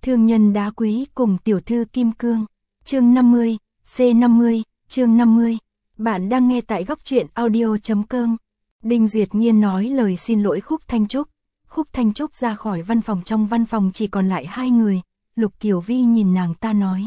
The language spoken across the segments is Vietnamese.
Thương nhân đá quý cùng tiểu thư kim cương. Chương 50, C50, chương 50. Bạn đang nghe tại góc truyện audio.com. Đinh Duyệt Nhiên nói lời xin lỗi Khúc Thanh Trúc. Khúc Thanh Trúc ra khỏi văn phòng, trong văn phòng chỉ còn lại hai người. Lục Kiều Vi nhìn nàng ta nói.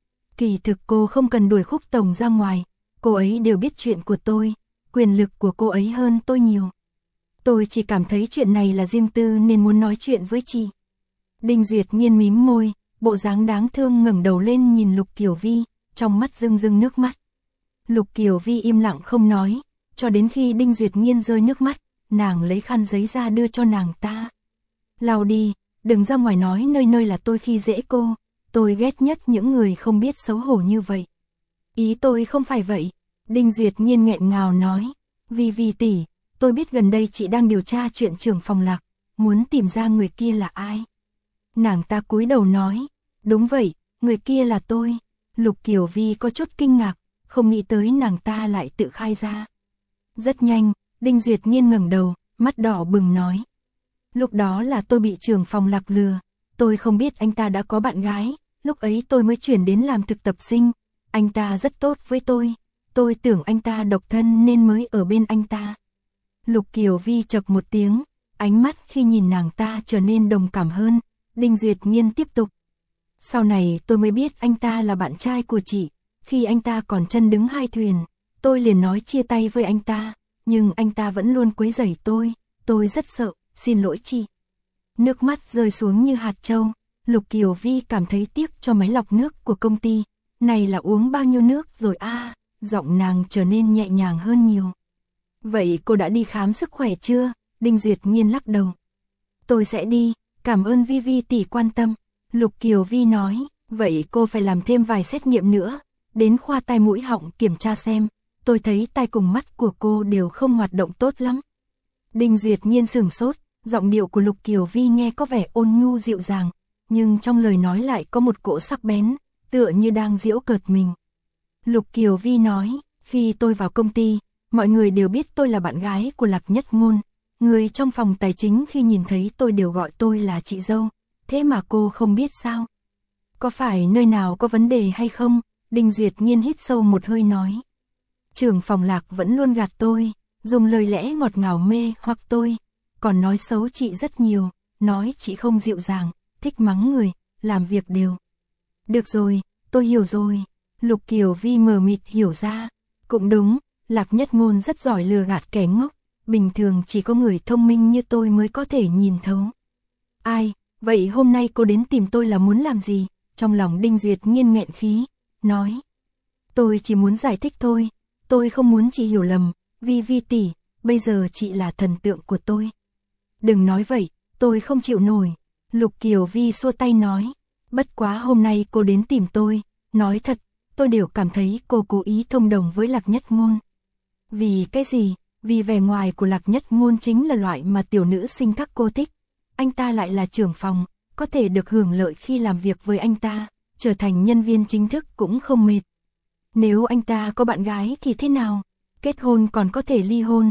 Kỳ thực cô không cần đuổi Khúc Tổng ra ngoài. Cô ấy đều biết chuyện của tôi. Quyền lực của cô ấy hơn tôi nhiều. Tôi chỉ cảm thấy chuyện này là riêng tư nên muốn nói chuyện với chị. Đinh Duyệt Nhiên mím môi, bộ dáng đáng thương ngẩng đầu lên nhìn Lục Kiều Vi, trong mắt rưng rưng nước mắt. Lục Kiều Vi im lặng không nói, cho đến khi Đinh Duyệt Nhiên rơi nước mắt, nàng lấy khăn giấy ra đưa cho nàng ta. Lau đi, đừng ra ngoài nói nơi nơi là tôi khi dễ cô, tôi ghét nhất những người không biết xấu hổ như vậy. Ý tôi không phải vậy, Đinh Duyệt Nhiên nghẹn ngào nói, Vi tỷ, tôi biết gần đây chị đang điều tra chuyện trưởng phòng Lạc, muốn tìm ra người kia là ai. Nàng ta cúi đầu nói, đúng vậy, người kia là tôi. Lục Kiều Vi có chút kinh ngạc, không nghĩ tới nàng ta lại tự khai ra. Rất nhanh, Đinh Duyệt Nhiên ngẩng đầu, mắt đỏ bừng nói. Lúc đó là tôi bị trưởng phòng Lạc lừa, tôi không biết anh ta đã có bạn gái, lúc ấy tôi mới chuyển đến làm thực tập sinh. Anh ta rất tốt với tôi tưởng anh ta độc thân nên mới ở bên anh ta. Lục Kiều Vi chậc một tiếng, ánh mắt khi nhìn nàng ta trở nên đồng cảm hơn. Đinh Duyệt Nhiên tiếp tục. Sau này tôi mới biết anh ta là bạn trai của chị, khi anh ta còn chân đứng hai thuyền, tôi liền nói chia tay với anh ta, nhưng anh ta vẫn luôn quấy rầy tôi rất sợ, xin lỗi chị. Nước mắt rơi xuống như hạt châu, Lục Kiều Vi cảm thấy tiếc cho máy lọc nước của công ty, này là uống bao nhiêu nước rồi a? Giọng nàng trở nên nhẹ nhàng hơn nhiều. Vậy cô đã đi khám sức khỏe chưa? Đinh Duyệt Nhiên lắc đầu. Tôi sẽ đi. Cảm ơn Vi tỷ quan tâm. Lục Kiều Vi nói, vậy cô phải làm thêm vài xét nghiệm nữa, đến khoa tai mũi họng kiểm tra xem, tôi thấy tai cùng mắt của cô đều không hoạt động tốt lắm. Đinh Duyệt Nhiên sửng sốt, giọng điệu của Lục Kiều Vi nghe có vẻ ôn nhu dịu dàng, nhưng trong lời nói lại có một cỗ sắc bén, tựa như đang giễu cợt mình. Lục Kiều Vi nói, khi tôi vào công ty, mọi người đều biết tôi là bạn gái của Lạc Nhất Ngôn. Người trong phòng tài chính khi nhìn thấy tôi đều gọi tôi là chị dâu, thế mà cô không biết sao? Có phải nơi nào có vấn đề hay không? Đinh Duyệt Nhiên hít sâu một hơi nói. Trưởng phòng Lạc vẫn luôn gạt tôi, dùng lời lẽ ngọt ngào mê hoặc tôi, còn nói xấu chị rất nhiều, nói chị không dịu dàng, thích mắng người, làm việc đều. Được rồi, tôi hiểu rồi. Lục Kiều Vi mờ mịt hiểu ra. Cũng đúng, Lạc Nhất Ngôn rất giỏi lừa gạt kẻ ngốc. Bình thường chỉ có người thông minh như tôi mới có thể nhìn thấu. Ai, vậy hôm nay cô đến tìm tôi là muốn làm gì? Trong lòng Đinh Duyệt Nhiên nghẹn khí, nói. Tôi chỉ muốn giải thích thôi, tôi không muốn chị hiểu lầm, Vi tỷ, bây giờ chị là thần tượng của tôi. Đừng nói vậy, tôi không chịu nổi. Lục Kiều Vi xua tay nói, bất quá hôm nay cô đến tìm tôi, nói thật, tôi đều cảm thấy cô cố ý thông đồng với Lạc Nhất Ngôn. Vì cái gì? Vì vẻ ngoài của Lạc Nhất Ngôn chính là loại mà tiểu nữ sinh các cô thích. Anh ta lại là trưởng phòng, có thể được hưởng lợi khi làm việc với anh ta, trở thành nhân viên chính thức cũng không mệt. Nếu anh ta có bạn gái thì thế nào? Kết hôn còn có thể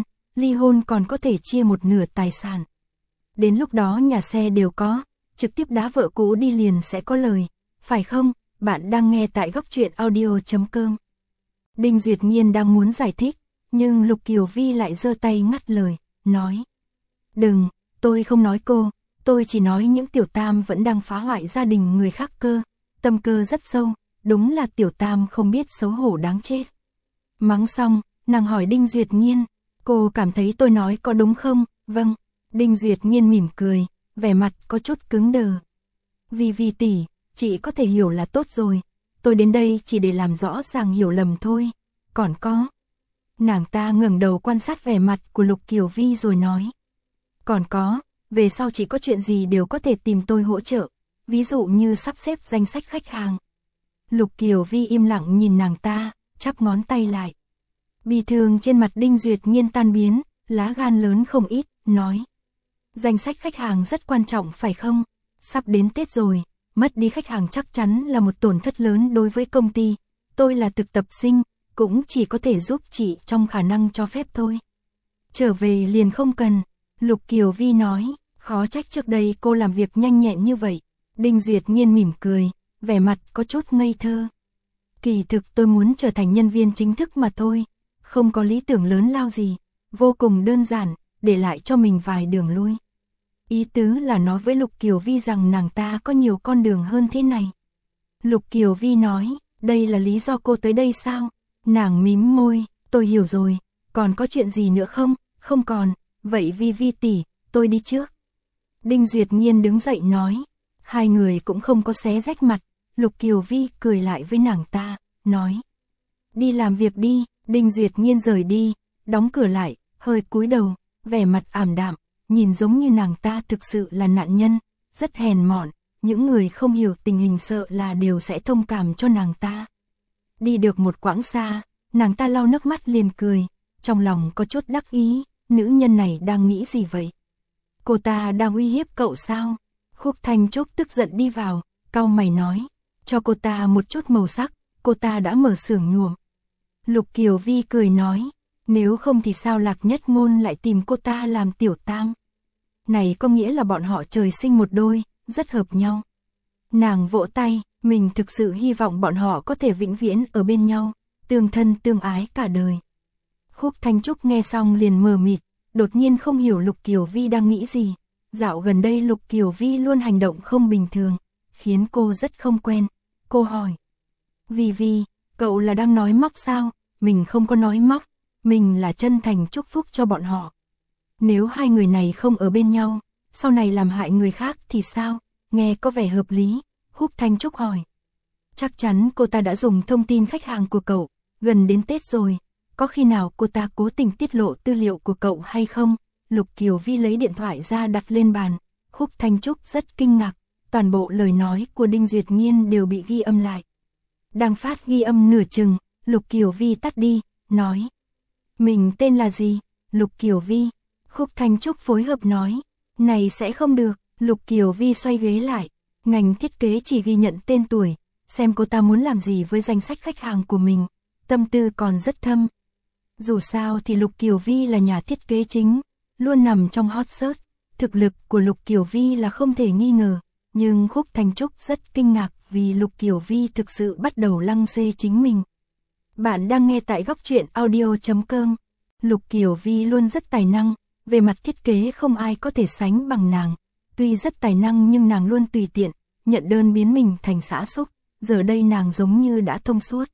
ly hôn còn có thể chia một nửa tài sản. Đến lúc đó nhà xe đều có, trực tiếp đá vợ cũ đi liền sẽ có lời, phải không? Bạn đang nghe tại góc truyện audio.com. Đinh Duyệt Nhiên đang muốn giải thích, nhưng Lục Kiều Vi lại giơ tay ngắt lời, nói. Đừng, tôi không nói cô, tôi chỉ nói những tiểu tam vẫn đang phá hoại gia đình người khác cơ, tâm cơ rất sâu, đúng là tiểu tam không biết xấu hổ đáng chết. Mắng xong, nàng hỏi Đinh Duyệt Nhiên, cô cảm thấy tôi nói có đúng không? Vâng, Đinh Duyệt Nhiên mỉm cười, vẻ mặt có chút cứng đờ. Vi tỷ, chị có thể hiểu là tốt rồi, tôi đến đây chỉ để làm rõ ràng hiểu lầm thôi, còn có. Nàng ta ngẩng đầu quan sát vẻ mặt của Lục Kiều Vi rồi nói. Còn có, về sau chị có chuyện gì đều có thể tìm tôi hỗ trợ, ví dụ như sắp xếp danh sách khách hàng. Lục Kiều Vi im lặng nhìn nàng ta, chắp ngón tay lại. Bi thương trên mặt Đinh Duyệt Nhiên tan biến, lá gan lớn không ít, nói. Danh sách khách hàng rất quan trọng phải không? Sắp đến Tết rồi, mất đi khách hàng chắc chắn là một tổn thất lớn đối với công ty. Tôi là thực tập sinh, cũng chỉ có thể giúp chị trong khả năng cho phép thôi. Trở về liền không cần, Lục Kiều Vi nói, khó trách trước đây cô làm việc nhanh nhẹn như vậy, Đinh Duyệt Nhiên mỉm cười, vẻ mặt có chút ngây thơ. Kỳ thực tôi muốn trở thành nhân viên chính thức mà thôi, không có lý tưởng lớn lao gì, vô cùng đơn giản, để lại cho mình vài đường lui. Ý tứ là nói với Lục Kiều Vi rằng nàng ta có nhiều con đường hơn thế này. Lục Kiều Vi nói, đây là lý do cô tới đây sao? Nàng mím môi, tôi hiểu rồi, còn có chuyện gì nữa không? Không còn, vậy Vi Vi tỷ, tôi đi trước. Đinh Duyệt Nhiên đứng dậy nói, hai người cũng không có xé rách mặt, Lục Kiều Vi cười lại với nàng ta, nói. Đi làm việc đi, Đinh Duyệt Nhiên rời đi, đóng cửa lại, hơi cúi đầu, vẻ mặt ảm đạm, nhìn giống như nàng ta thực sự là nạn nhân, rất hèn mọn, những người không hiểu tình hình sợ là đều sẽ thông cảm cho nàng ta. Đi được một quãng xa, nàng ta lau nước mắt liền cười, trong lòng có chút đắc ý, nữ nhân này đang nghĩ gì vậy? Cô ta đang uy hiếp cậu sao? Khúc Thanh Trúc tức giận đi vào, cau mày nói, cho cô ta một chút màu sắc, cô ta đã mở xưởng nhuộm. Lục Kiều Vi cười nói, nếu không thì sao Lạc Nhất Ngôn lại tìm cô ta làm tiểu tam? Này có nghĩa là bọn họ trời sinh một đôi, rất hợp nhau. Nàng vỗ tay, mình thực sự hy vọng bọn họ có thể vĩnh viễn ở bên nhau, tương thân tương ái cả đời. Khúc Thanh Trúc nghe xong liền mờ mịt, đột nhiên không hiểu Lục Kiều Vi đang nghĩ gì. Dạo gần đây Lục Kiều Vi luôn hành động không bình thường, khiến cô rất không quen. Cô hỏi, Vi, cậu là đang nói móc sao? Mình không có nói móc, mình là chân thành chúc phúc cho bọn họ. Nếu hai người này không ở bên nhau, sau này làm hại người khác thì sao? Nghe có vẻ hợp lý, Khúc Thanh Trúc hỏi. Chắc chắn cô ta đã dùng thông tin khách hàng của cậu, gần đến Tết rồi, có khi nào cô ta cố tình tiết lộ tư liệu của cậu hay không? Lục Kiều Vi lấy điện thoại ra đặt lên bàn, Khúc Thanh Trúc rất kinh ngạc, toàn bộ lời nói của Đinh Duyệt Nhiên đều bị ghi âm lại. Đang phát ghi âm nửa chừng, Lục Kiều Vi tắt đi, nói. Mình tên là gì? Lục Kiều Vi. Khúc Thanh Trúc phối hợp nói. Này sẽ không được, Lục Kiều Vi xoay ghế lại. Ngành thiết kế chỉ ghi nhận tên tuổi, xem cô ta muốn làm gì với danh sách khách hàng của mình. Tâm tư còn rất thâm. Dù sao thì Lục Kiều Vi là nhà thiết kế chính, luôn nằm trong hot search. Thực lực của Lục Kiều Vi là không thể nghi ngờ, nhưng Khúc Thanh Trúc rất kinh ngạc vì Lục Kiều Vi thực sự bắt đầu lăng xê chính mình. Bạn đang nghe tại góc truyện audio.com. Lục Kiều Vi luôn rất tài năng, về mặt thiết kế không ai có thể sánh bằng nàng. Tuy rất tài năng nhưng nàng luôn tùy tiện, nhận đơn biến mình thành xã xúc, giờ đây nàng giống như đã thông suốt.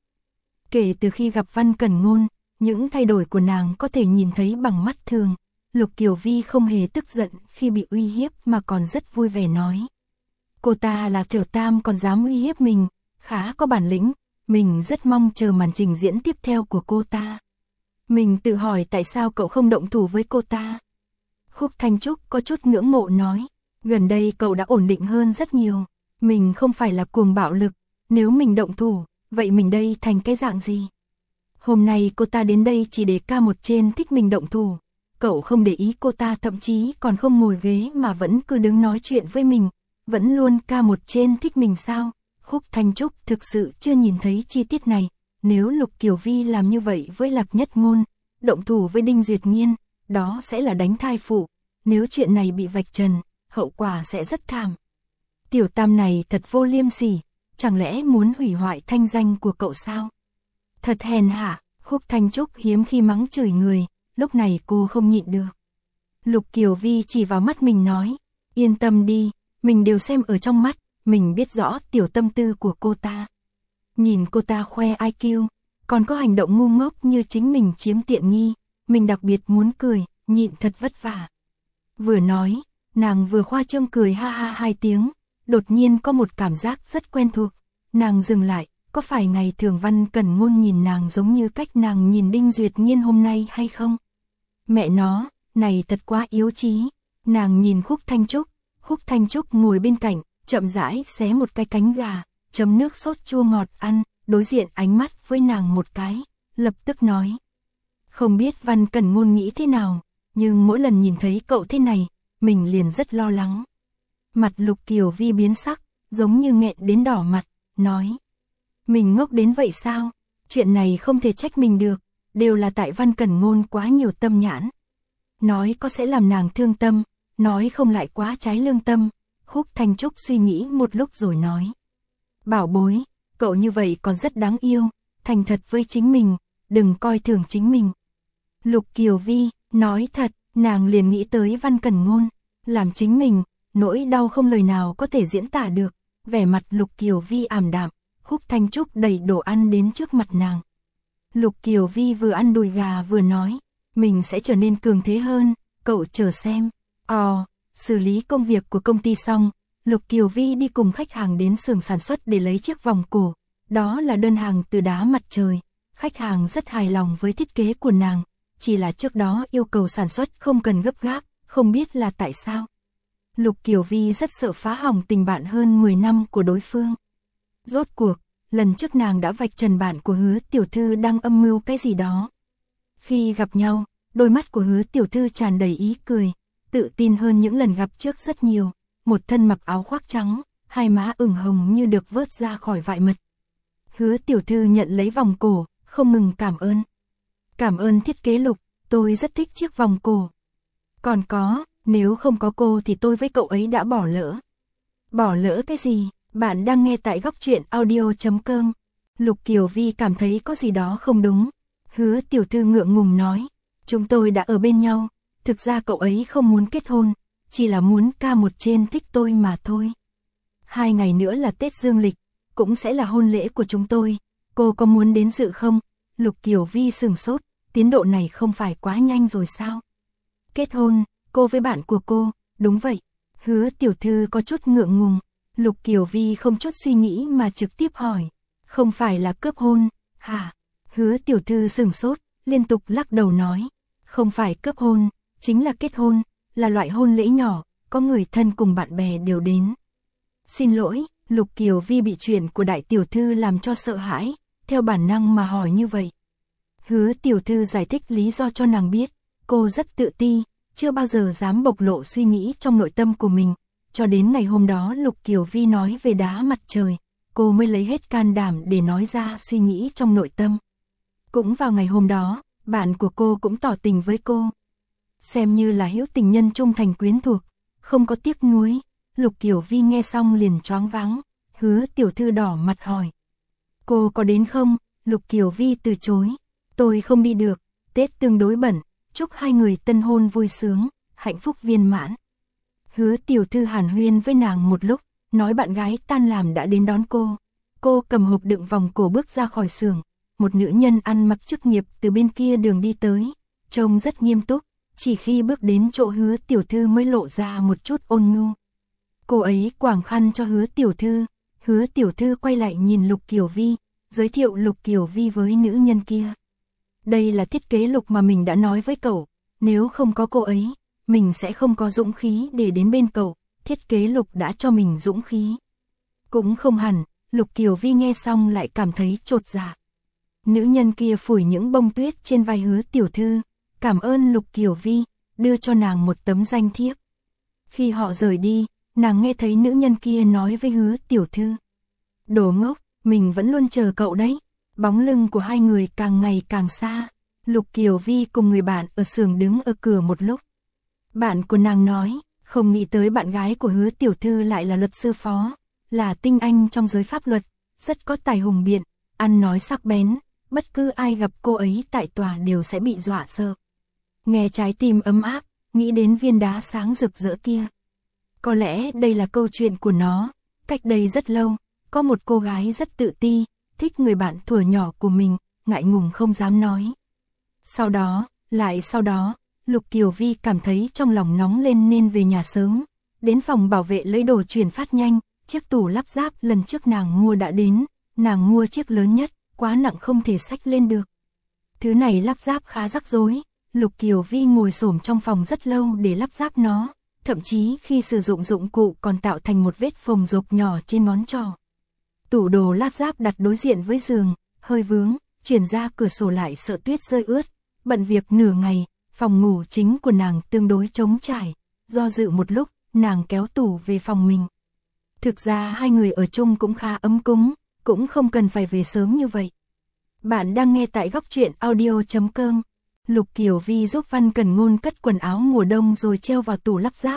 Kể từ khi gặp Văn Cẩn Ngôn, những thay đổi của nàng có thể nhìn thấy bằng mắt thường. Lục Kiều Vi không hề tức giận khi bị uy hiếp mà còn rất vui vẻ nói. Cô ta là tiểu tam còn dám uy hiếp mình, khá có bản lĩnh, mình rất mong chờ màn trình diễn tiếp theo của cô ta. Mình tự hỏi tại sao cậu không động thủ với cô ta. Khúc Thanh Trúc có chút ngưỡng mộ nói, gần đây cậu đã ổn định hơn rất nhiều, mình không phải là cuồng bạo lực, nếu mình động thủ, vậy mình đây thành cái dạng gì? Hôm nay cô ta đến đây chỉ để ca một trên thích mình động thủ, cậu không để ý cô ta thậm chí còn không ngồi ghế mà vẫn cứ đứng nói chuyện với mình, vẫn luôn ca một trên thích mình sao? Khúc Thanh Trúc thực sự chưa nhìn thấy chi tiết này, nếu Lục Kiều Vi làm như vậy với Lạc Nhất Ngôn, động thủ với Đinh Duyệt Nhiên, đó sẽ là đánh thai phụ, nếu chuyện này bị vạch trần, hậu quả sẽ rất thảm. Tiểu tam này thật vô liêm sỉ, chẳng lẽ muốn hủy hoại thanh danh của cậu sao? Thật hèn hạ, Khúc Thanh Trúc hiếm khi mắng chửi người, lúc này cô không nhịn được. Lục Kiều Vi chỉ vào mắt mình nói, yên tâm đi, mình đều xem ở trong mắt, mình biết rõ tiểu tâm tư của cô ta. Nhìn cô ta khoe IQ, còn có hành động ngu ngốc như chính mình chiếm tiện nghi, mình đặc biệt muốn cười, nhịn thật vất vả. Vừa nói, nàng vừa khoa trương cười ha ha hai tiếng, đột nhiên có một cảm giác rất quen thuộc. Nàng dừng lại, có phải ngày thường Văn Cẩn Ngôn nhìn nàng giống như cách nàng nhìn Đinh Duyệt Nhiên hôm nay hay không? Mẹ nó, này thật quá yếu chí. Nàng nhìn Khúc Thanh Trúc ngồi bên cạnh, chậm rãi xé một cái cánh gà, chấm nước sốt chua ngọt ăn, đối diện ánh mắt với nàng một cái, lập tức nói. Không biết Văn Cẩn Ngôn nghĩ thế nào, nhưng mỗi lần nhìn thấy cậu thế này, mình liền rất lo lắng. Mặt Lục Kiều Vi biến sắc, giống như nghẹn đến đỏ mặt, nói. Mình ngốc đến vậy sao? Chuyện này không thể trách mình được, đều là tại Văn Cẩn Ngôn quá nhiều tâm nhãn. Nói có sẽ làm nàng thương tâm, nói không lại quá trái lương tâm. Khúc Thanh Trúc suy nghĩ một lúc rồi nói. Bảo bối, cậu như vậy còn rất đáng yêu, thành thật với chính mình, đừng coi thường chính mình. Lục Kiều Vi, nói thật, nàng liền nghĩ tới Văn Cẩn Ngôn, làm chính mình, nỗi đau không lời nào có thể diễn tả được, vẻ mặt Lục Kiều Vi ảm đạm, Khúc Thanh Trúc đẩy đồ ăn đến trước mặt nàng. Lục Kiều Vi vừa ăn đùi gà vừa nói, mình sẽ trở nên cường thế hơn, cậu chờ xem. Xử lý công việc của công ty xong, Lục Kiều Vi đi cùng khách hàng đến xưởng sản xuất để lấy chiếc vòng cổ, đó là đơn hàng từ Đá Mặt Trời, khách hàng rất hài lòng với thiết kế của nàng, chỉ là trước đó yêu cầu sản xuất không cần gấp gáp, không biết là tại sao. Lục Kiều Vi rất sợ phá hỏng tình bạn hơn 10 năm của đối phương. Rốt cuộc, lần trước nàng đã vạch trần bạn của Hứa tiểu thư đang âm mưu cái gì đó. Khi gặp nhau, đôi mắt của Hứa tiểu thư tràn đầy ý cười, tự tin hơn những lần gặp trước rất nhiều, một thân mặc áo khoác trắng, hai má ửng hồng như được vớt ra khỏi vại mật. Hứa tiểu thư nhận lấy vòng cổ, không ngừng cảm ơn. Cảm ơn thiết kế Lục, tôi rất thích chiếc vòng cổ. Còn có, nếu không có cô thì tôi với cậu ấy đã bỏ lỡ. Bỏ lỡ cái gì? Bạn đang nghe tại góc truyện audio.com. Lục Kiều Vi cảm thấy có gì đó không đúng. Hứa tiểu thư ngượng ngùng nói, chúng tôi đã ở bên nhau, thực ra cậu ấy không muốn kết hôn, chỉ là muốn ca một trên thích tôi mà thôi. 2 ngày nữa là Tết Dương lịch, cũng sẽ là hôn lễ của chúng tôi, cô có muốn đến dự không? Lục Kiều Vi sửng sốt, tiến độ này không phải quá nhanh rồi sao? Kết hôn, cô với bạn của cô, đúng vậy. Hứa tiểu thư có chút ngượng ngùng, Lục Kiều Vi không chút suy nghĩ mà trực tiếp hỏi, không phải là cướp hôn, hả? Hứa tiểu thư sửng sốt, liên tục lắc đầu nói, không phải cướp hôn, chính là kết hôn, là loại hôn lễ nhỏ, có người thân cùng bạn bè đều đến. Xin lỗi, Lục Kiều Vi bị chuyện của đại tiểu thư làm cho sợ hãi, theo bản năng mà hỏi như vậy. Hứa tiểu thư giải thích lý do cho nàng biết, cô rất tự ti, chưa bao giờ dám bộc lộ suy nghĩ trong nội tâm của mình, cho đến ngày hôm đó Lục Kiều Vi nói về Đá Mặt Trời, cô mới lấy hết can đảm để nói ra suy nghĩ trong nội tâm. Cũng vào ngày hôm đó, bạn của cô cũng tỏ tình với cô. Xem như là hữu tình nhân trung thành quyến thuộc, không có tiếc nuối. Lục Kiều Vi nghe xong liền choáng váng, Hứa tiểu thư đỏ mặt hỏi. Cô có đến không? Lục Kiều Vi từ chối. Tôi không đi được, Tết tương đối bận, chúc hai người tân hôn vui sướng, hạnh phúc viên mãn. Hứa tiểu thư hàn huyên với nàng một lúc, nói bạn gái tan làm đã đến đón cô. Cô cầm hộp đựng vòng cổ bước ra khỏi xưởng, một nữ nhân ăn mặc chức nghiệp từ bên kia đường đi tới, trông rất nghiêm túc, chỉ khi bước đến chỗ Hứa tiểu thư mới lộ ra một chút ôn nhu. Cô ấy quàng khăn cho Hứa tiểu thư quay lại nhìn Lục Kiều Vi, giới thiệu Lục Kiều Vi với nữ nhân kia. Đây là thiết kế Lục mà mình đã nói với cậu, nếu không có cô ấy, mình sẽ không có dũng khí để đến bên cậu, thiết kế Lục đã cho mình dũng khí. Cũng không hẳn, Lục Kiều Vi nghe xong lại cảm thấy chột dạ. Nữ nhân kia phủi những bông tuyết trên vai Hứa tiểu thư, cảm ơn Lục Kiều Vi, đưa cho nàng một tấm danh thiếp. Khi họ rời đi, nàng nghe thấy nữ nhân kia nói với Hứa tiểu thư. Đồ ngốc, mình vẫn luôn chờ cậu đấy. Bóng lưng của hai người càng ngày càng xa. Lục Kiều Vi cùng người bạn ở xưởng đứng ở cửa một lúc. Bạn của nàng nói, không nghĩ tới bạn gái của Hứa tiểu thư lại là luật sư phó, là tinh anh trong giới pháp luật, rất có tài hùng biện, ăn nói sắc bén, bất cứ ai gặp cô ấy tại tòa đều sẽ bị dọa sợ. Nghe trái tim ấm áp, nghĩ đến viên đá sáng rực rỡ kia. Có lẽ đây là câu chuyện của nó, cách đây rất lâu, có một cô gái rất tự ti, thích người bạn thuở nhỏ của mình, ngại ngùng không dám nói. Sau đó, Lục Kiều Vi cảm thấy trong lòng nóng lên nên về nhà sớm, đến phòng bảo vệ lấy đồ chuyển phát nhanh, chiếc tủ lắp ráp lần trước nàng mua đã đến, nàng mua chiếc lớn nhất, quá nặng không thể xách lên được. Thứ này lắp ráp khá rắc rối, Lục Kiều Vi ngồi xổm trong phòng rất lâu để lắp ráp nó, thậm chí khi sử dụng dụng cụ còn tạo thành một vết phồng rộp nhỏ trên ngón trỏ. Tủ đồ lắp ráp đặt đối diện với giường, hơi vướng, chuyển ra cửa sổ lại sợ tuyết rơi ướt, bận việc nửa ngày, phòng ngủ chính của nàng tương đối trống trải, do dự một lúc, nàng kéo tủ về phòng mình. Thực ra hai người ở chung cũng khá ấm cúng, cũng không cần phải về sớm như vậy. Bạn đang nghe tại góc truyện audio.com. Lục Kiều Vi giúp Văn Cẩn Ngôn cất quần áo mùa đông rồi treo vào tủ lắp ráp,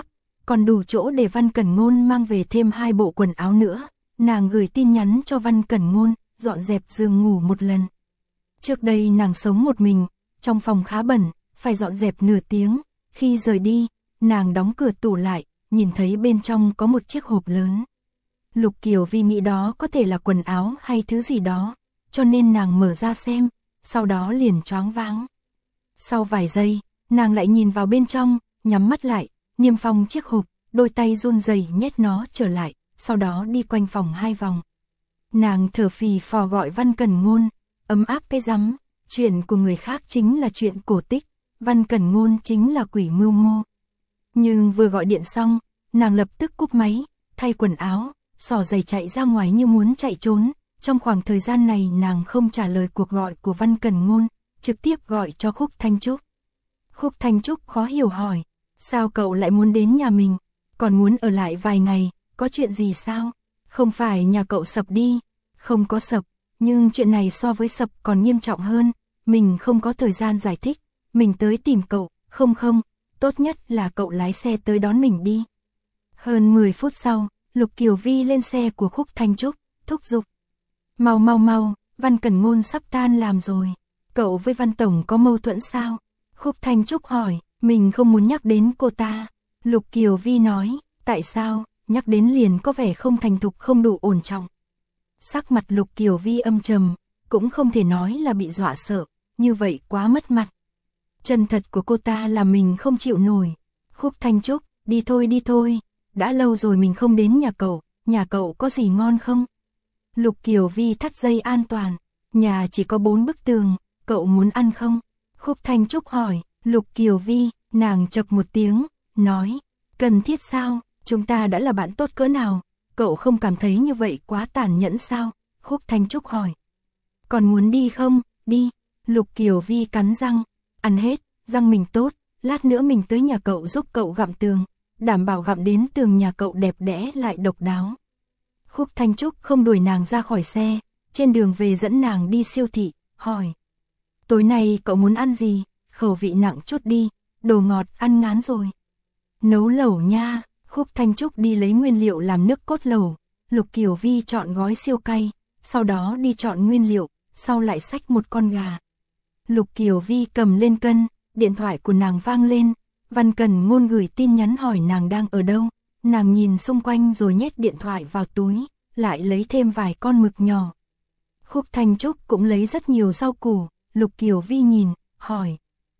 còn đủ chỗ để Văn Cẩn Ngôn mang về thêm 2 bộ quần áo nữa. Nàng gửi tin nhắn cho Văn Cẩn Ngôn, dọn dẹp giường ngủ một lần. Trước đây nàng sống một mình, trong phòng khá bẩn, phải dọn dẹp nửa tiếng. Khi rời đi, nàng đóng cửa tủ lại, nhìn thấy bên trong có một chiếc hộp lớn. Lục Kiều Vi nghĩ đó có thể là quần áo hay thứ gì đó, cho nên nàng mở ra xem, sau đó liền choáng váng. Sau vài giây, nàng lại nhìn vào bên trong, nhắm mắt lại, niêm phong chiếc hộp, đôi tay run rẩy nhét nó trở lại, sau đó đi quanh phòng 2 vòng. Nàng thở phì phò gọi Văn Cẩn Ngôn, ấm áp cái rắm, chuyện của người khác chính là chuyện cổ tích, Văn Cẩn Ngôn chính là quỷ mưu mô. Nhưng vừa gọi điện xong, nàng lập tức cúp máy, thay quần áo, xỏ giày chạy ra ngoài như muốn chạy trốn. Trong khoảng thời gian này nàng không trả lời cuộc gọi của Văn Cẩn Ngôn, trực tiếp gọi cho Khúc Thanh Trúc. Khúc Thanh Trúc khó hiểu hỏi, sao cậu lại muốn đến nhà mình, còn muốn ở lại vài ngày, có chuyện gì sao? Không phải nhà cậu sập đi? Không có sập, nhưng chuyện này so với sập còn nghiêm trọng hơn, mình không có thời gian giải thích, mình tới tìm cậu, không, tốt nhất là cậu lái xe tới đón mình đi. Hơn 10 phút sau, Lục Kiều Vi lên xe của Khúc Thanh Trúc, thúc giục. Mau, Văn Cẩn Ngôn sắp tan làm rồi. Cậu với Văn Tổng có mâu thuẫn sao? Khúc Thanh Trúc hỏi, mình không muốn nhắc đến cô ta. Lục Kiều Vi nói, tại sao, nhắc đến liền có vẻ không thành thục không đủ ổn trọng. Sắc mặt Lục Kiều Vi âm trầm, cũng không thể nói là bị dọa sợ, như vậy quá mất mặt. Chân thật của cô ta là mình không chịu nổi. Khúc Thanh Trúc, đi thôi, đã lâu rồi mình không đến nhà cậu có gì ngon không? Lục Kiều Vi thắt dây an toàn, nhà chỉ có 4 bức tường, cậu muốn ăn không? Khúc Thanh Trúc hỏi, Lục Kiều Vi, nàng chậc một tiếng, nói, cần thiết sao, chúng ta đã là bạn tốt cỡ nào, cậu không cảm thấy như vậy quá tàn nhẫn sao? Khúc Thanh Trúc hỏi, còn muốn đi không? Đi. Lục Kiều Vi cắn răng, ăn hết, răng mình tốt, lát nữa mình tới nhà cậu giúp cậu gặm tường, đảm bảo gặm đến tường nhà cậu đẹp đẽ lại độc đáo. Khúc Thanh Trúc không đuổi nàng ra khỏi xe, trên đường về dẫn nàng đi siêu thị, hỏi. Tối nay cậu muốn ăn gì, khẩu vị nặng chút đi, đồ ngọt ăn ngán rồi. Nấu lẩu nha, Khúc Thanh Trúc đi lấy nguyên liệu làm nước cốt lẩu, Lục Kiều Vi chọn gói siêu cay, sau đó đi chọn nguyên liệu, sau lại xách một con gà. Lục Kiều Vi cầm lên cân, điện thoại của nàng vang lên, Văn Cẩn Ngôn gửi tin nhắn hỏi nàng đang ở đâu. Nàng nhìn xung quanh rồi nhét điện thoại vào túi, lại lấy thêm vài con mực nhỏ. Khúc Thanh Trúc cũng lấy rất nhiều rau củ, Lục Kiều Vi nhìn, hỏi.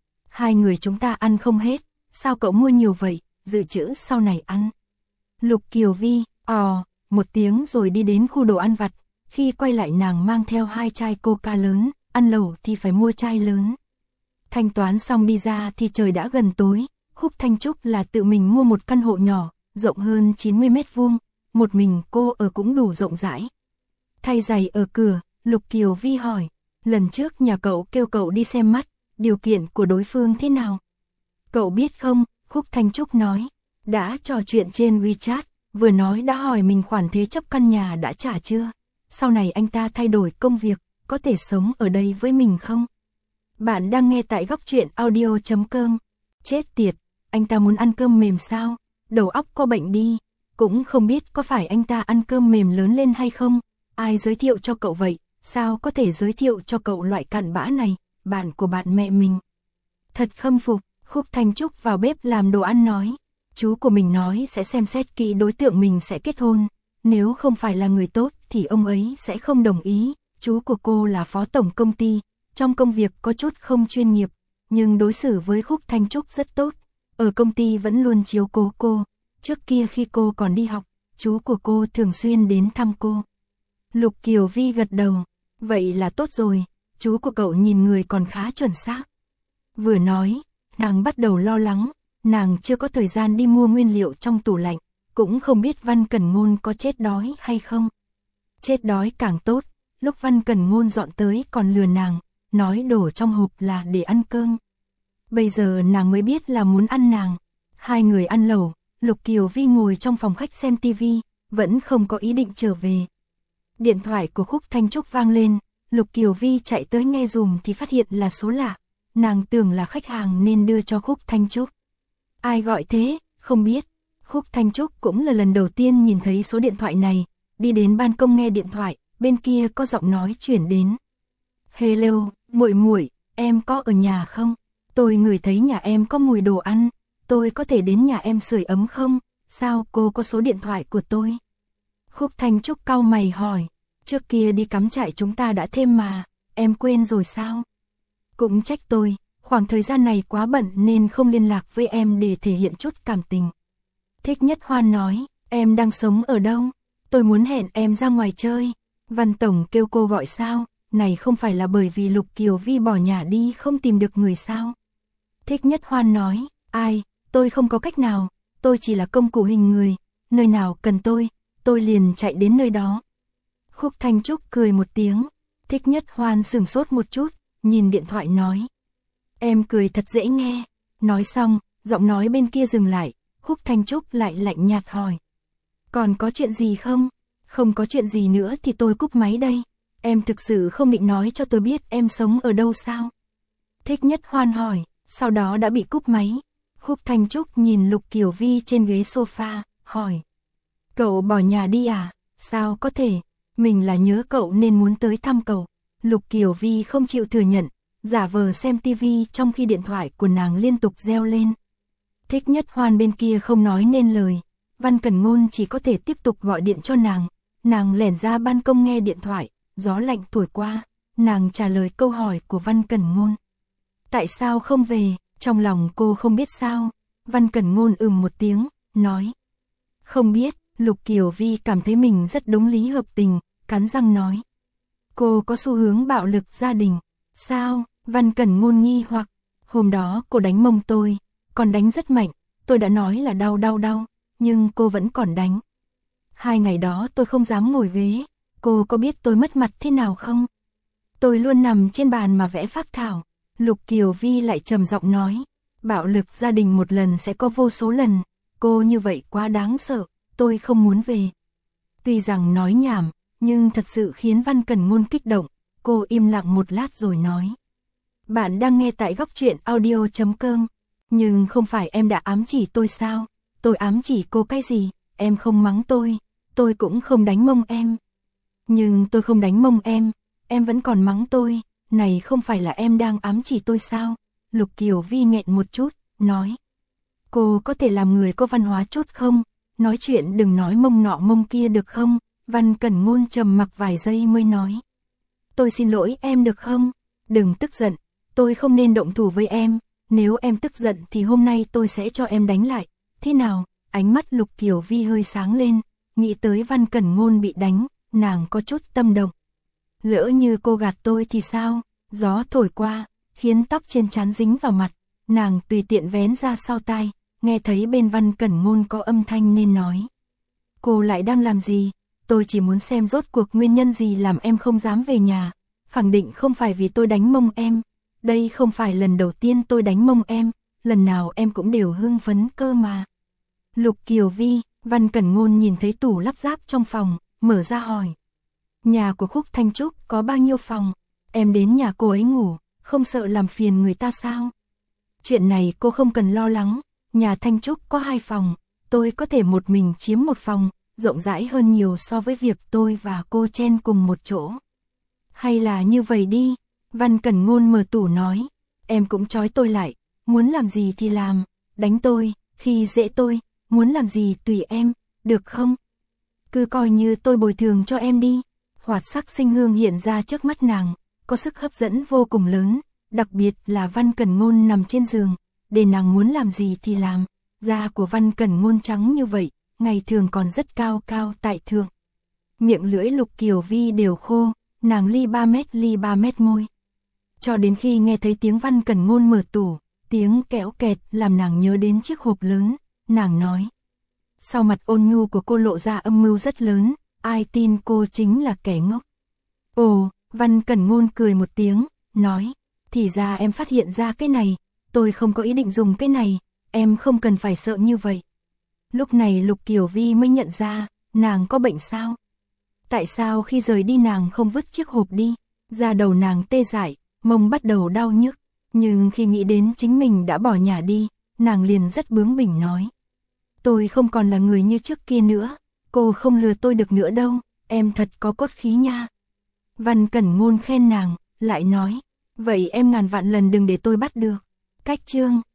2 người chúng ta ăn không hết, sao cậu mua nhiều vậy, dự trữ sau này ăn. Lục Kiều Vi, một tiếng rồi đi đến khu đồ ăn vặt, khi quay lại nàng mang theo 2 chai Coca lớn, ăn lẩu thì phải mua chai lớn. Thanh toán xong đi ra thì trời đã gần tối, Khúc Thanh Trúc là tự mình mua một căn hộ nhỏ, rộng hơn 90 mét vuông, một mình cô ở cũng đủ rộng rãi. Thay giày ở cửa, Lục Kiều Vi hỏi, lần trước nhà cậu kêu cậu đi xem mắt, điều kiện của đối phương thế nào? Cậu biết không, Khúc Thanh Trúc nói, đã trò chuyện trên WeChat, vừa nói đã hỏi mình khoản thế chấp căn nhà đã trả chưa? Sau này anh ta thay đổi công việc, có thể sống ở đây với mình không? Bạn đang nghe tại góc truyện audio.com. Chết tiệt, anh ta muốn ăn cơm mềm sao? Đầu óc có bệnh đi, cũng không biết có phải anh ta ăn cơm mềm lớn lên hay không, ai giới thiệu cho cậu vậy, sao có thể giới thiệu cho cậu loại cặn bã này, bạn của bạn mẹ mình. Thật khâm phục, Khúc Thanh Trúc vào bếp làm đồ ăn nói, chú của mình nói sẽ xem xét kỹ đối tượng mình sẽ kết hôn, nếu không phải là người tốt thì ông ấy sẽ không đồng ý, chú của cô là phó tổng công ty, trong công việc có chút không chuyên nghiệp, nhưng đối xử với Khúc Thanh Trúc rất tốt, ở công ty vẫn luôn chiếu cố cô. Trước kia khi cô còn đi học, chú của cô thường xuyên đến thăm cô. Lục Kiều Vi gật đầu, vậy là tốt rồi, chú của cậu nhìn người còn khá chuẩn xác. Vừa nói, nàng bắt đầu lo lắng, nàng chưa có thời gian đi mua nguyên liệu trong tủ lạnh, cũng không biết Văn Cẩn Ngôn có chết đói hay không. Chết đói càng tốt, lúc Văn Cẩn Ngôn dọn tới còn lừa nàng, nói đổ trong hộp là để ăn cơm. Bây giờ nàng mới biết là muốn ăn nàng. 2 người ăn lẩu, Lục Kiều Vi ngồi trong phòng khách xem tivi, vẫn không có ý định trở về. Điện thoại của Khúc Thanh Trúc vang lên, Lục Kiều Vi chạy tới nghe dùm thì phát hiện là số lạ. Nàng tưởng là khách hàng nên đưa cho Khúc Thanh Trúc. Ai gọi thế, không biết. Khúc Thanh Trúc cũng là lần đầu tiên nhìn thấy số điện thoại này, đi đến ban công nghe điện thoại, bên kia có giọng nói chuyển đến. Hello, muội muội, em có ở nhà không? Tôi ngửi thấy nhà em có mùi đồ ăn, tôi có thể đến nhà em sưởi ấm không? Sao cô có số điện thoại của tôi? Khúc Thanh Trúc cau mày hỏi, trước kia đi cắm trại chúng ta đã thêm mà, em quên rồi sao? Cũng trách tôi, khoảng thời gian này quá bận nên không liên lạc với em để thể hiện chút cảm tình. Thích Nhất Hoan nói, em đang sống ở đâu? Tôi muốn hẹn em ra ngoài chơi. Văn Tổng kêu cô gọi sao? Này không phải là bởi vì Lục Kiều Vi bỏ nhà đi không tìm được người sao? Thích Nhất Hoan nói, ai, tôi không có cách nào, tôi chỉ là công cụ hình người, nơi nào cần tôi liền chạy đến nơi đó. Khúc Thanh Trúc cười một tiếng, Thích Nhất Hoan sửng sốt một chút, nhìn điện thoại nói. Em cười thật dễ nghe, nói xong, giọng nói bên kia dừng lại, Khúc Thanh Trúc lại lạnh nhạt hỏi. Còn có chuyện gì không? Không có chuyện gì nữa thì tôi cúp máy đây, em thực sự không định nói cho tôi biết em sống ở đâu sao? Thích Nhất Hoan hỏi, sau đó đã bị cúp máy. Khúc Thanh Trúc nhìn Lục Kiều Vi trên ghế sofa, hỏi. Cậu bỏ nhà đi à? Sao có thể? Mình là nhớ cậu nên muốn tới thăm cậu. Lục Kiều Vi không chịu thừa nhận, giả vờ xem tivi trong khi điện thoại của nàng liên tục reo lên. Thích Nhất Hoan bên kia không nói nên lời, Văn Cẩn Ngôn chỉ có thể tiếp tục gọi điện cho nàng lẻn ra ban công nghe điện thoại, gió lạnh thổi qua, nàng trả lời câu hỏi của Văn Cẩn Ngôn. Tại sao không về? Trong lòng cô không biết sao? Văn Cẩn Ngôn một tiếng, nói. Không biết. Lục Kiều Vi cảm thấy mình rất đúng lý hợp tình, cắn răng nói. Cô có xu hướng bạo lực gia đình. Sao? Văn Cẩn Ngôn nghi hoặc. Hôm đó cô đánh mông tôi, còn đánh rất mạnh, tôi đã nói là đau, nhưng cô vẫn còn đánh. 2 ngày đó tôi không dám ngồi ghế, cô có biết tôi mất mặt thế nào không? Tôi luôn nằm trên bàn mà vẽ phác thảo. Lục Kiều Vi lại trầm giọng nói. Bạo lực gia đình một lần sẽ có vô số lần, cô như vậy quá đáng sợ. Tôi không muốn về. Tuy rằng nói nhảm, nhưng thật sự khiến Văn Cẩn Ngôn kích động, cô im lặng một lát rồi nói. Bạn đang nghe tại góc truyện audio.com, nhưng không phải em đã ám chỉ tôi sao? Tôi ám chỉ cô cái gì? Em không mắng tôi cũng không đánh mông em. Nhưng tôi không đánh mông em vẫn còn mắng tôi, này không phải là em đang ám chỉ tôi sao? Lục Kiều Vi nghẹn một chút, nói. Cô có thể làm người có văn hóa chút không? Nói chuyện đừng nói mông nọ mông kia được không? Văn Cẩn Ngôn trầm mặc vài giây mới nói. Tôi xin lỗi em được không? Đừng tức giận, tôi không nên động thủ với em, nếu em tức giận thì hôm nay tôi sẽ cho em đánh lại. Thế nào? Ánh mắt Lục Kiều Vi hơi sáng lên, nghĩ tới Văn Cẩn Ngôn bị đánh, nàng có chút tâm động. Lỡ như cô gạt tôi thì sao? Gió thổi qua, khiến tóc trên trán dính vào mặt, nàng tùy tiện vén ra sau tai. Nghe thấy bên Văn Cẩn Ngôn có âm thanh nên nói. Cô lại đang làm gì? Tôi chỉ muốn xem rốt cuộc nguyên nhân gì làm em không dám về nhà. Khẳng định không phải vì tôi đánh mông em. Đây không phải lần đầu tiên tôi đánh mông em. Lần nào em cũng đều hưng phấn cơ mà. Lục Kiều Vi, Văn Cẩn Ngôn nhìn thấy tủ lắp ráp trong phòng, mở ra hỏi. Nhà của Khúc Thanh Trúc có bao nhiêu phòng? Em đến nhà cô ấy ngủ, không sợ làm phiền người ta sao? Chuyện này cô không cần lo lắng. Nhà Thanh Trúc có 2 phòng, tôi có thể một mình chiếm 1 phòng, rộng rãi hơn nhiều so với việc tôi và cô chen cùng một chỗ. Hay là như vậy đi, Văn Cẩn Ngôn mở tủ nói, em cũng trói tôi lại, muốn làm gì thì làm, đánh tôi, khi dễ tôi, muốn làm gì tùy em, được không? Cứ coi như tôi bồi thường cho em đi. Hoạt sắc sinh hương hiện ra trước mắt nàng, có sức hấp dẫn vô cùng lớn, đặc biệt là Văn Cẩn Ngôn nằm trên giường. Để nàng muốn làm gì thì làm, da của Văn Cẩn Ngôn trắng như vậy, ngày thường còn rất cao tại thượng. Miệng lưỡi Lục Kiều Vi đều khô, nàng ly 3 mét môi. Cho đến khi nghe thấy tiếng Văn Cẩn Ngôn mở tủ, tiếng kéo kẹt làm nàng nhớ đến chiếc hộp lớn, nàng nói. Sau mặt ôn nhu của cô lộ ra âm mưu rất lớn, ai tin cô chính là kẻ ngốc. Ồ, Văn Cẩn Ngôn cười một tiếng, nói, thì ra em phát hiện ra cái này. Tôi không có ý định dùng cái này, em không cần phải sợ như vậy. Lúc này Lục Kiều Vi mới nhận ra, nàng có bệnh sao? Tại sao khi rời đi nàng không vứt chiếc hộp đi? Da đầu nàng tê dại, mông bắt đầu đau nhức. Nhưng khi nghĩ đến chính mình đã bỏ nhà đi, nàng liền rất bướng bỉnh nói. Tôi không còn là người như trước kia nữa, cô không lừa tôi được nữa đâu, em thật có cốt khí nha. Văn Cẩn Ngôn khen nàng, lại nói, vậy em ngàn vạn lần đừng để tôi bắt được. Cách chương